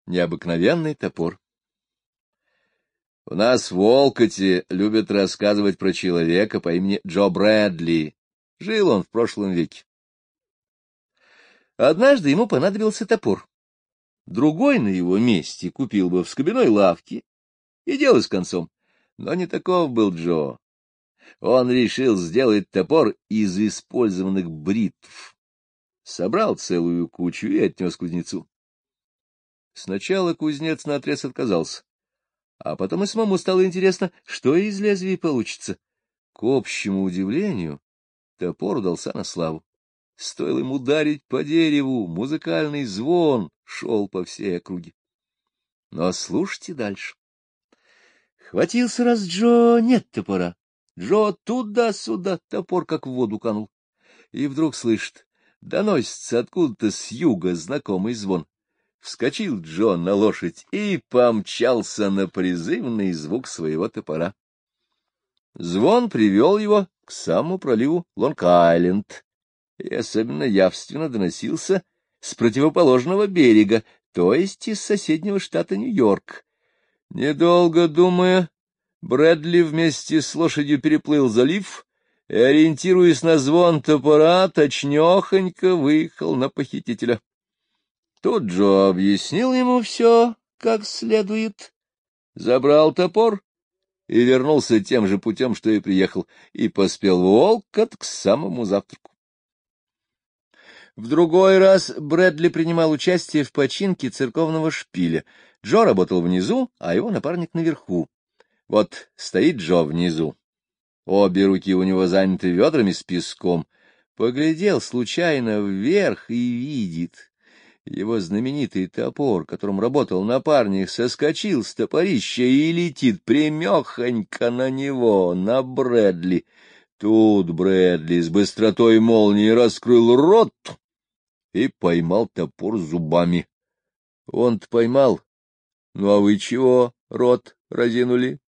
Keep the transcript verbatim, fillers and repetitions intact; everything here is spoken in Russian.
необыкновенный топор. У нас в Уолкотте любят рассказывать про человека по имени Джо Брэдли. Жил он в прошлом веке. Однажды ему понадобился топор. Другой на его месте купил бы в скобяной лавке, и дело с концом. Но не таков был Джо. Он решил сделать топор из использованных бритв. Собрал целую кучу и отнес кузнецу. Сначала кузнец наотрез отказался, а потом и самому стало интересно, что из лезвия получится. К общему удивлению, топор удался на славу. Стоило ему ударить по дереву, музыкальный звон шел по всей округе. Но слушайте дальше. Хватился раз Джо, нет топора. Джо туда-сюда, топор как в воду канул. И вдруг слышит, доносится откуда-то с юга знакомый звон. Вскочил Джо на лошадь и помчался на призывный звук своего топора. Звон привел его к самому проливу Лонг-Айленд, и особенно явственно доносился с противоположного берега, то есть из соседнего штата Нью-Йорк. Недолго думая, Брэдли вместе с лошадью переплыл залив и, ориентируясь на звон топора, точнёхонько выехал на похитителя. Тут Джо объяснил ему все как следует, забрал топор и вернулся тем же путем, что и приехал, и поспел в Уолкотт к самому завтраку. В другой раз Брэдли принимал участие в починке церковного шпиля. Джо работал внизу, а его напарник наверху. Вот стоит Джо внизу. Обе руки у него заняты ведрами с песком. Поглядел случайно вверх и видит. Его знаменитый топор, которым работал напарник, соскочил с топорища и летит прямехонько на него, на Брэдли. Тут Брэдли с быстротой молнии раскрыл рот и поймал топор зубами. Он-то поймал. Ну, а вы чего рот разинули?